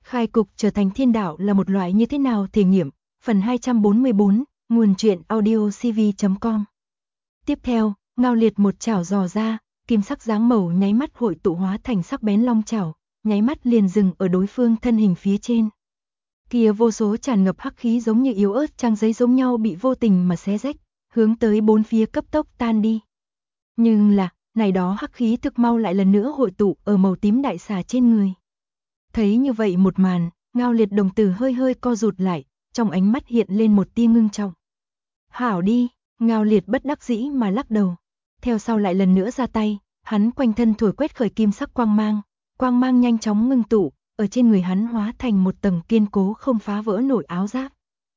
Khai cục trở thành thiên đạo là một loại như thế nào thể nghiệm, phần 244, nguồn truyện audiocv.com. Tiếp theo, Ngao Liệt một chảo giò ra, kim sắc dáng màu nháy mắt hội tụ hóa thành sắc bén long chảo, nháy mắt liền dừng ở đối phương thân hình phía trên. Kia vô số tràn ngập hắc khí giống như yếu ớt trang giấy giống nhau bị vô tình mà xé rách, hướng tới bốn phía cấp tốc tan đi. Nhưng là, này đó hắc khí thực mau lại lần nữa hội tụ ở màu tím đại xà trên người. Thấy như vậy một màn, Ngao Liệt đồng tử hơi hơi co rụt lại, trong ánh mắt hiện lên một tia ngưng trọng. Hảo đi, Ngao Liệt bất đắc dĩ mà lắc đầu. Theo sau lại lần nữa ra tay, hắn quanh thân thổi quét khởi kim sắc quang mang nhanh chóng ngưng tụ, ở trên người hắn hóa thành một tầng kiên cố không phá vỡ nổi áo giáp.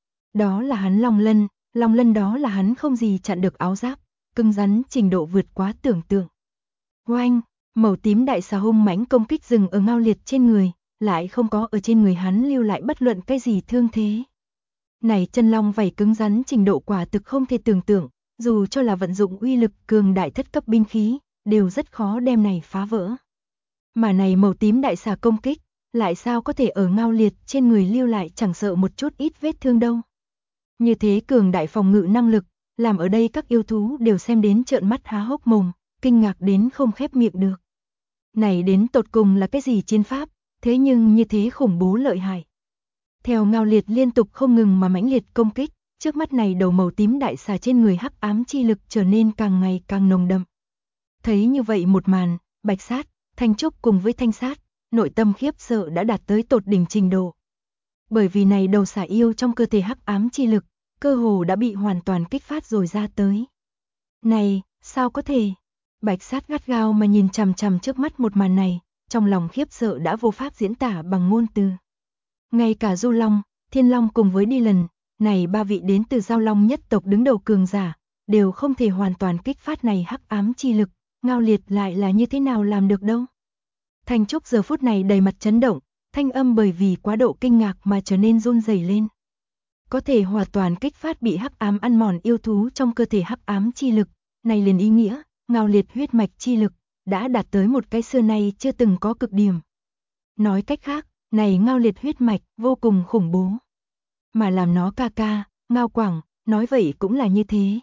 Đó là hắn long lân đó là hắn không gì chặn được áo giáp, cứng rắn trình độ vượt quá tưởng tượng. Oanh, màu tím đại xà hung mãnh công kích dừng ở Ngao Liệt trên người, lại không có ở trên người hắn lưu lại bất luận cái gì thương thế. Này chân long vảy cứng rắn trình độ quả thực không thể tưởng tượng, dù cho là vận dụng uy lực cường đại thất cấp binh khí, đều rất khó đem này phá vỡ. Mà này màu tím đại xà công kích, lại sao có thể ở Ngao Liệt trên người lưu lại chẳng sợ một chút ít vết thương đâu. Như thế cường đại phòng ngự năng lực, làm ở đây các yêu thú đều xem đến trợn mắt há hốc mồm, kinh ngạc đến không khép miệng được. Này đến tột cùng là cái gì chiến pháp, thế nhưng như thế khủng bố lợi hại. Theo Ngao Liệt liên tục không ngừng mà mãnh liệt công kích, trước mắt này đầu màu tím đại xà trên người hắc ám chi lực trở nên càng ngày càng nồng đậm. Thấy như vậy một màn, Bạch Sát, Thanh Trúc cùng với Thanh Sát, nội tâm khiếp sợ đã đạt tới tột đỉnh trình độ. Bởi vì này đầu xà yêu trong cơ thể hắc ám chi lực, cơ hồ đã bị hoàn toàn kích phát rồi ra tới. Này, sao có thể? Bạch Sát gắt gao mà nhìn chằm chằm trước mắt một màn này, trong lòng khiếp sợ đã vô pháp diễn tả bằng ngôn từ. Ngay cả Du Long, Thiên Long cùng với Đi Lần, này ba vị đến từ Giao Long nhất tộc đứng đầu cường giả, đều không thể hoàn toàn kích phát này hắc ám chi lực, Ngao Liệt lại là như thế nào làm được đâu. Thanh Trúc giờ phút này đầy mặt chấn động, thanh âm bởi vì quá độ kinh ngạc mà trở nên run rẩy lên. Có thể hoàn toàn kích phát bị hắc ám ăn mòn yêu thú trong cơ thể hắc ám chi lực, này liền ý nghĩa, Ngao Liệt huyết mạch chi lực đã đạt tới một cái xưa nay chưa từng có cực điểm. Nói cách khác, này Ngao Liệt huyết mạch vô cùng khủng bố. Mà làm nó ca, Ngao Quảng, nói vậy cũng là như thế.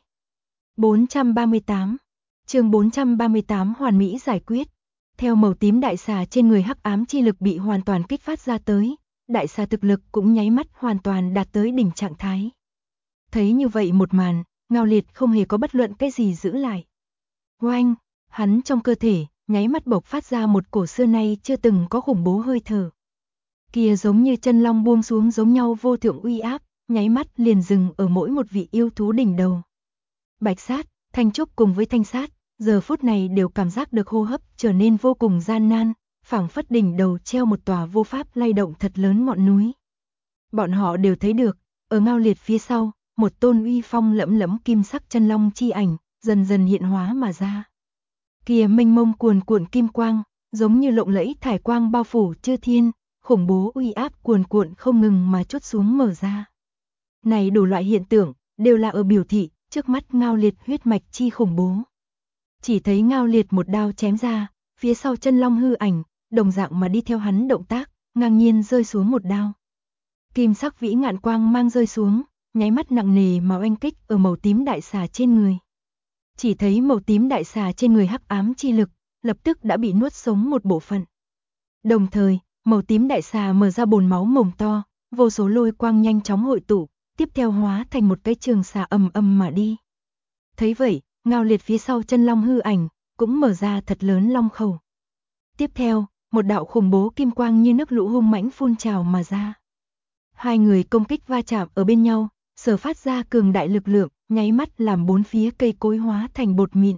438, chương 438 hoàn mỹ giải quyết. Theo màu tím đại xà trên người hắc ám chi lực bị hoàn toàn kích phát ra tới, đại xà thực lực cũng nháy mắt hoàn toàn đạt tới đỉnh trạng thái. Thấy như vậy một màn, Ngao Liệt không hề có bất luận cái gì giữ lại. Oanh, hắn trong cơ thể, nháy mắt bộc phát ra một cổ xưa nay chưa từng có khủng bố hơi thở. Kia giống như chân long buông xuống giống nhau vô thượng uy áp, nháy mắt liền dừng ở mỗi một vị yêu thú đỉnh đầu. Bạch Sát, Thanh Trúc cùng với Thanh Sát, giờ phút này đều cảm giác được hô hấp trở nên vô cùng gian nan, phảng phất đỉnh đầu treo một tòa vô pháp lay động thật lớn ngọn núi. Bọn họ đều thấy được, ở Ngao Liệt phía sau, một tôn uy phong lẫm lẫm kim sắc chân long chi ảnh, dần dần hiện hóa mà ra. Kia mênh mông cuồn cuộn kim quang, giống như lộng lẫy thải quang bao phủ chư thiên, khủng bố uy áp cuồn cuộn không ngừng mà trút xuống mở ra. Này đủ loại hiện tượng, đều là ở biểu thị, trước mắt Ngao Liệt huyết mạch chi khủng bố. Chỉ thấy Ngao Liệt một đao chém ra, phía sau chân long hư ảnh, đồng dạng mà đi theo hắn động tác, ngang nhiên rơi xuống một đao. Kim sắc vĩ ngạn quang mang rơi xuống, nháy mắt nặng nề mà oanh kích ở màu tím đại xà trên người. Chỉ thấy màu tím đại xà trên người hắc ám chi lực, lập tức đã bị nuốt sống một bộ phận. Đồng thời, màu tím đại xà mở ra bồn máu mồm to, vô số lôi quang nhanh chóng hội tụ, tiếp theo hóa thành một cái trường xà ầm ầm mà đi. Thấy vậy, Ngao Liệt phía sau chân long hư ảnh, cũng mở ra thật lớn long khẩu. Tiếp theo, một đạo khủng bố kim quang như nước lũ hung mãnh phun trào mà ra. Hai người công kích va chạm ở bên nhau, sở phát ra cường đại lực lượng, nháy mắt làm bốn phía cây cối hóa thành bột mịn.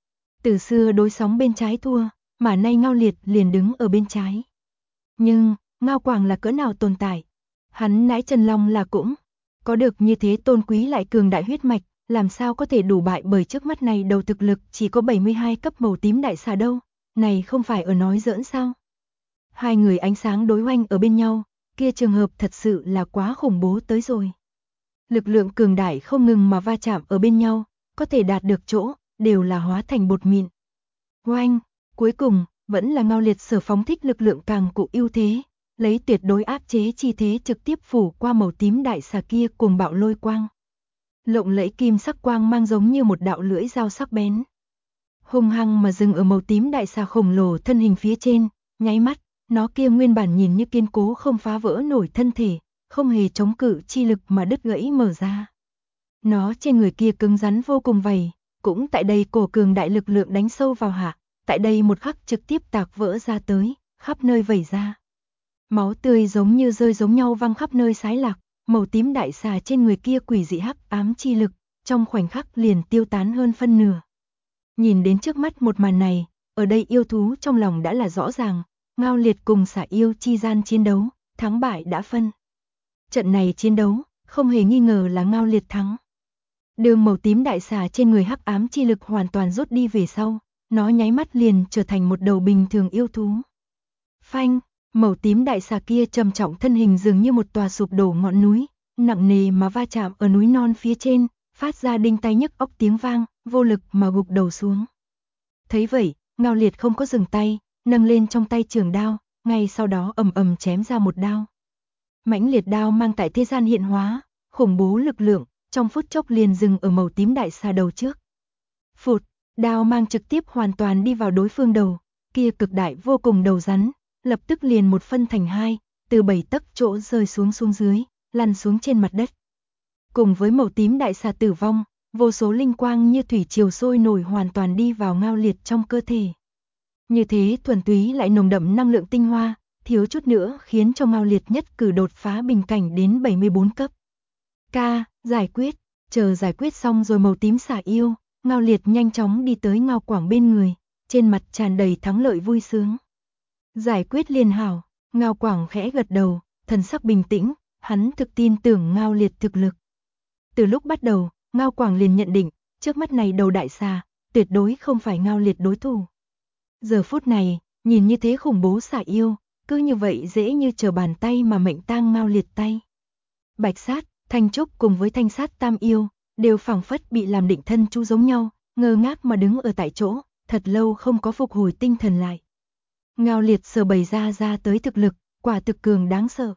Từ xưa đối sóng bên trái thua, mà nay Ngao Liệt liền đứng ở bên trái. Nhưng, Ngao Quảng là cỡ nào tồn tại? Hắn nãi chân long là cũng có được như thế tôn quý lại cường đại huyết mạch, làm sao có thể đủ bại bởi trước mắt này đầu thực lực chỉ có 72 cấp màu tím đại xà đâu, này không phải ở nói giỡn sao? Hai người ánh sáng đối oanh ở bên nhau, kia trường hợp thật sự là quá khủng bố tới rồi. Lực lượng cường đại không ngừng mà va chạm ở bên nhau, có thể đạt được chỗ, đều là hóa thành bột mịn. Oanh, cuối cùng, vẫn là Ngao Liệt sở phóng thích lực lượng càng cụ ưu thế, lấy tuyệt đối áp chế chi thế trực tiếp phủ qua màu tím đại xà kia cùng bạo lôi quang. Lộng lẫy kim sắc quang mang giống như một đạo lưỡi dao sắc bén. Hung hăng mà dừng ở màu tím đại xà khổng lồ thân hình phía trên, nháy mắt, nó kia nguyên bản nhìn như kiên cố không phá vỡ nổi thân thể, không hề chống cự chi lực mà đứt gãy mở ra. Nó trên người kia cứng rắn vô cùng vầy, cũng tại đây cổ cường đại lực lượng đánh sâu vào hạ, tại đây một khắc trực tiếp tạc vỡ ra tới, khắp nơi vẩy ra. Máu tươi giống như rơi giống nhau văng khắp nơi xái lạc, màu tím đại xà trên người kia quỷ dị hắc ám chi lực, trong khoảnh khắc liền tiêu tán hơn phân nửa. Nhìn đến trước mắt một màn này, ở đây yêu thú trong lòng đã là rõ ràng, Ngao Liệt cùng xà yêu chi gian chiến đấu, thắng bại đã phân. Trận này chiến đấu, không hề nghi ngờ là Ngao Liệt thắng. Đường màu tím đại xà trên người hắc ám chi lực hoàn toàn rút đi về sau, nó nháy mắt liền trở thành một đầu bình thường yêu thú. Phanh, màu tím đại xà kia trầm trọng thân hình dường như một tòa sụp đổ ngọn núi, nặng nề mà va chạm ở núi non phía trên, phát ra đinh tai nhức óc tiếng vang, vô lực mà gục đầu xuống. Thấy vậy, Ngao Liệt không có dừng tay, nâng lên trong tay trường đao, ngay sau đó ầm ầm chém ra một đao. Mãnh liệt đao mang tại thế gian hiện hóa, khủng bố lực lượng, trong phút chốc liền dừng ở màu tím đại xà đầu trước. Phụt, đao mang trực tiếp hoàn toàn đi vào đối phương đầu, kia cực đại vô cùng đầu rắn, lập tức liền một phân thành hai, từ 7 tấc chỗ rơi xuống dưới, lăn xuống trên mặt đất. Cùng với màu tím đại xà tử vong, vô số linh quang như thủy triều sôi nổi hoàn toàn đi vào Ngao Liệt trong cơ thể. Như thế thuần túy lại nồng đậm năng lượng tinh hoa, thiếu chút nữa khiến cho Ngao Liệt nhất cử đột phá bình cảnh đến 74 cấp. Giải quyết, chờ giải quyết xong rồi màu tím xà yêu, Ngao Liệt nhanh chóng đi tới Ngao Quảng bên người, trên mặt tràn đầy thắng lợi vui sướng. Giải quyết liền hảo, Ngao Quảng khẽ gật đầu, thần sắc bình tĩnh, hắn thực tin tưởng Ngao Liệt thực lực. Từ lúc bắt đầu, Ngao Quảng liền nhận định, trước mắt này đầu đại xà, tuyệt đối không phải Ngao Liệt đối thủ. Giờ phút này, nhìn như thế khủng bố xà yêu, cứ như vậy dễ như trở bàn tay mà mệnh tang Ngao Liệt tay. Bạch Sát, Thanh Trúc cùng với Thanh Sát tam yêu, đều phảng phất bị làm định thân chú giống nhau, ngơ ngác mà đứng ở tại chỗ, thật lâu không có phục hồi tinh thần lại. Ngao Liệt sở bày ra tới thực lực, quả thực cường đáng sợ.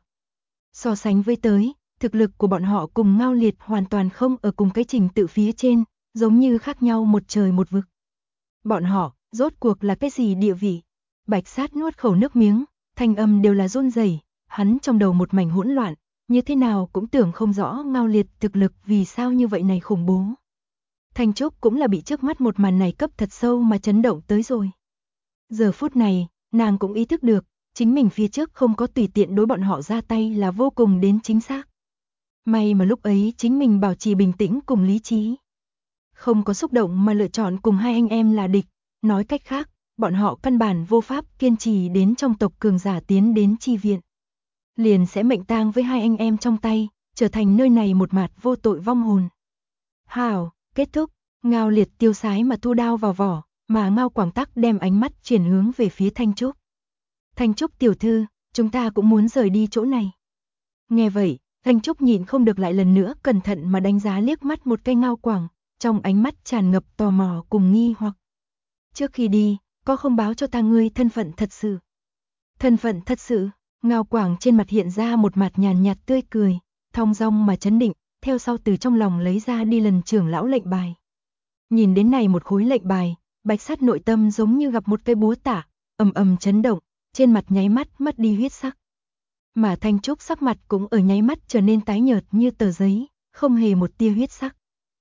So sánh với tới, thực lực của bọn họ cùng Ngao Liệt hoàn toàn không ở cùng cái trình tự phía trên, giống như khác nhau một trời một vực. Bọn họ, rốt cuộc là cái gì địa vị? Bạch Sát nuốt khẩu nước miếng, thanh âm đều là run rẩy, hắn trong đầu một mảnh hỗn loạn, như thế nào cũng tưởng không rõ Ngao Liệt thực lực vì sao như vậy này khủng bố. Thanh Trúc cũng là bị trước mắt một màn này cấp thật sâu mà chấn động tới rồi. Giờ phút này, nàng cũng ý thức được, chính mình phía trước không có tùy tiện đối bọn họ ra tay là vô cùng đến chính xác. May mà lúc ấy chính mình bảo trì bình tĩnh cùng lý trí. Không có xúc động mà lựa chọn cùng hai anh em là địch, nói cách khác, bọn họ căn bản vô pháp kiên trì đến trong tộc cường giả tiến đến chi viện. Liền sẽ mệnh tang với hai anh em trong tay, trở thành nơi này một mạt vô tội vong hồn. Hảo, kết thúc, Ngao Liệt tiêu sái mà thu đao vào vỏ, mà Ngao Quảng Tắc đem ánh mắt chuyển hướng về phía Thanh Trúc. Thanh Trúc tiểu thư, chúng ta cũng muốn rời đi chỗ này. Nghe vậy, Thanh Trúc nhịn không được lại lần nữa cẩn thận mà đánh giá liếc mắt một cái Ngao Quảng, trong ánh mắt tràn ngập tò mò cùng nghi hoặc. Trước khi đi, có không báo cho ta ngươi thân phận thật sự? Thân phận thật sự? Ngao Quảng trên mặt hiện ra một mặt nhàn nhạt tươi cười, thong dong mà chấn định, theo sau từ trong lòng lấy ra đi lần trưởng lão lệnh bài. Nhìn đến này một khối lệnh bài, Bạch Sát nội tâm giống như gặp một cây búa tạ, ầm ầm chấn động, trên mặt nháy mắt mất đi huyết sắc. Mà Thanh Trúc sắc mặt cũng ở nháy mắt trở nên tái nhợt như tờ giấy, không hề một tia huyết sắc.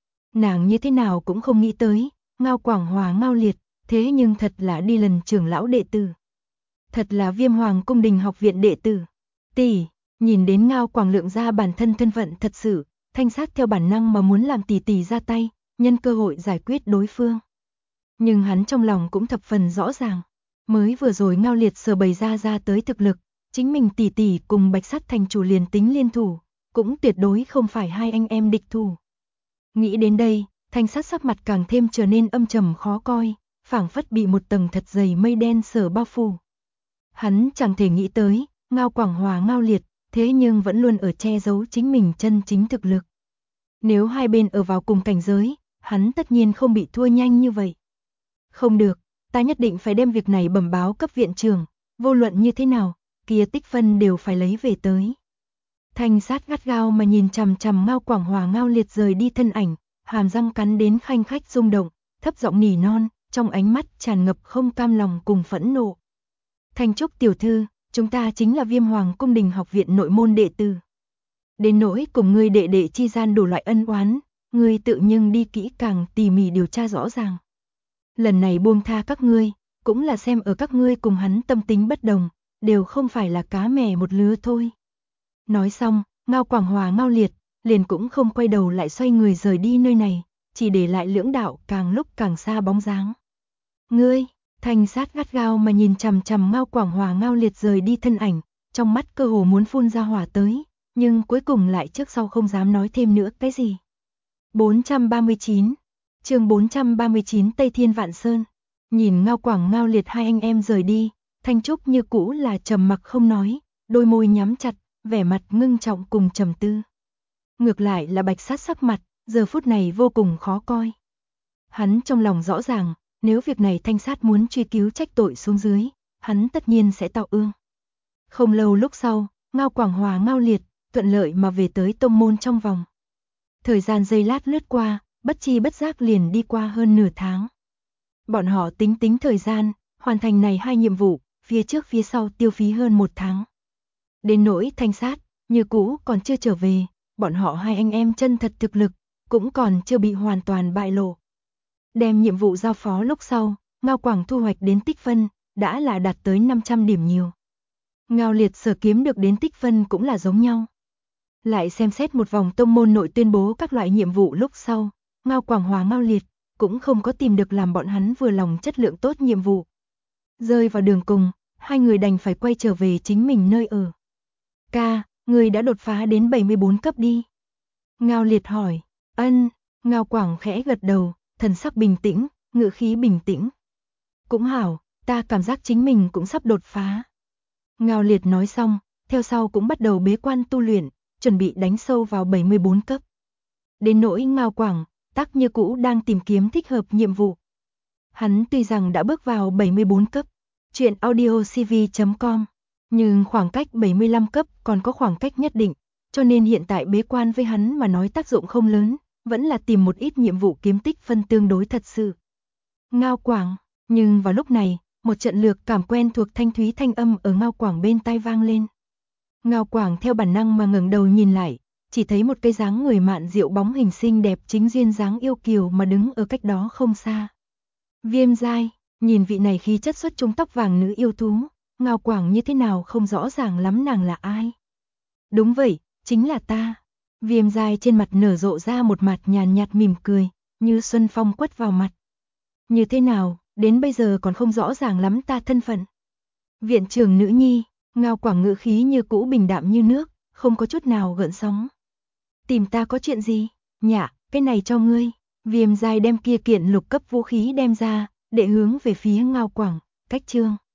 Nàng như thế nào cũng không nghĩ tới, Ngao Quảng hòa Ngao Liệt, thế nhưng thật là đi lần trưởng lão đệ tử. Thật là Viêm Hoàng cung đình học viện đệ tử. Tỷ, nhìn đến Ngao Quảng lượng ra bản thân thân phận thật sự, Thanh Sát theo bản năng mà muốn làm tỷ tỷ ra tay, nhân cơ hội giải quyết đối phương. Nhưng hắn trong lòng cũng thập phần rõ ràng, mới vừa rồi Ngao Liệt sở bày ra tới thực lực, chính mình tỷ tỷ cùng Bạch Sát thành chủ liền tính liên thủ, cũng tuyệt đối không phải hai anh em địch thủ. Nghĩ đến đây, Thanh Sát sắc mặt càng thêm trở nên âm trầm khó coi, phảng phất bị một tầng thật dày mây đen sở bao phủ. Hắn chẳng thể nghĩ tới, Ngao Quảng hòa Ngao Liệt, thế nhưng vẫn luôn ở che giấu chính mình chân chính thực lực. Nếu hai bên ở vào cùng cảnh giới, hắn tất nhiên không bị thua nhanh như vậy. Không được, ta nhất định phải đem việc này bẩm báo cấp viện trưởng, vô luận như thế nào, kia tích phân đều phải lấy về tới. Thanh sát gắt gao mà nhìn chằm chằm Ngao Quảng Hòa Ngao Liệt rời đi thân ảnh, hàm răng cắn đến khanh khách rung động, thấp giọng nỉ non, trong ánh mắt tràn ngập không cam lòng cùng phẫn nộ. Thanh Trúc tiểu thư, chúng ta chính là Viêm Hoàng Cung Đình Học viện nội môn đệ tử. Đến nỗi cùng ngươi đệ đệ chi gian đủ loại ân oán, ngươi tự nhưng đi kỹ càng tỉ mỉ điều tra rõ ràng. Lần này buông tha các ngươi, cũng là xem ở các ngươi cùng hắn tâm tính bất đồng, đều không phải là cá mè một lứa thôi. Nói xong, Ngao Quảng Hòa Ngao Liệt, liền cũng không quay đầu lại xoay người rời đi nơi này, chỉ để lại lưỡng đạo càng lúc càng xa bóng dáng. Ngươi, Thanh sát gắt gao mà nhìn chằm chằm Ngao Quảng Hòa Ngao Liệt rời đi thân ảnh, trong mắt cơ hồ muốn phun ra hỏa tới, nhưng cuối cùng lại trước sau không dám nói thêm nữa cái gì. 439, chương 439 Tây Thiên Vạn Sơn. Nhìn Ngao Quảng Ngao Liệt hai anh em rời đi, Thanh Trúc như cũ là trầm mặc không nói, đôi môi nhắm chặt, vẻ mặt ngưng trọng cùng trầm tư. Ngược lại là Bạch Sát sắc mặt, giờ phút này vô cùng khó coi. Hắn trong lòng rõ ràng, nếu việc này Thanh Sát muốn truy cứu trách tội xuống dưới, hắn tất nhiên sẽ tạo ương. Không lâu lúc sau, Ngao Quảng Hòa Ngao Liệt, thuận lợi mà về tới tông môn trong vòng. Thời gian giây lát lướt qua, bất chi bất giác liền đi qua hơn nửa tháng. Bọn họ tính thời gian, hoàn thành này hai nhiệm vụ, phía trước phía sau tiêu phí hơn 1 tháng. Đến nỗi Thanh Sát, như cũ còn chưa trở về, bọn họ hai anh em chân thật thực lực, cũng còn chưa bị hoàn toàn bại lộ. Đem nhiệm vụ giao phó lúc sau, Ngao Quảng thu hoạch đến tích phân, đã là đạt tới 500 điểm nhiều. Ngao Liệt sở kiếm được đến tích phân cũng là giống nhau. Lại xem xét một vòng tông môn nội tuyên bố các loại nhiệm vụ lúc sau, Ngao Quảng Hòa Ngao Liệt cũng không có tìm được làm bọn hắn vừa lòng chất lượng tốt nhiệm vụ. Rơi vào đường cùng, hai người đành phải quay trở về chính mình nơi ở. Ca, người đã đột phá đến 74 cấp đi. Ngao Liệt hỏi, ân, Ngao Quảng khẽ gật đầu, thần sắc bình tĩnh, ngữ khí bình tĩnh. Cũng hảo, ta cảm giác chính mình cũng sắp đột phá. Ngao Liệt nói xong, theo sau cũng bắt đầu bế quan tu luyện, chuẩn bị đánh sâu vào 74 cấp. Đến nỗi Ngao Quảng, tắc như cũ đang tìm kiếm thích hợp nhiệm vụ. Hắn tuy rằng đã bước vào 74 cấp, truyện audiocv.com, nhưng khoảng cách 75 cấp còn có khoảng cách nhất định, cho nên hiện tại bế quan với hắn mà nói tác dụng không lớn, vẫn là tìm một ít nhiệm vụ kiếm tích phân tương đối thật sự. Ngao Quảng, nhưng vào lúc này, một trận lược cảm quen thuộc thanh thúy thanh âm ở Ngao Quảng bên tai vang lên. Ngao Quảng theo bản năng mà ngẩng đầu nhìn lại, chỉ thấy một cây dáng người mạn diệu bóng hình xinh đẹp chính duyên dáng yêu kiều mà đứng ở cách đó không xa. Viêm Giai, nhìn vị này khí chất xuất chúng tóc vàng nữ yêu thú, Ngao Quảng như thế nào không rõ ràng lắm nàng là ai. Đúng vậy, chính là ta. Viêm Giai trên mặt nở rộ ra một mặt nhàn nhạt mỉm cười, như xuân phong quất vào mặt. Như thế nào, đến bây giờ còn không rõ ràng lắm ta thân phận. Viện trưởng nữ nhi, Ngao Quảng ngữ khí như cũ bình đạm như nước, không có chút nào gợn sóng. Tìm ta có chuyện gì? Nhạ, cái này cho ngươi. Viêm Giai đem kia kiện lục cấp vũ khí đem ra, để hướng về phía Ngao Quảng, cách chương.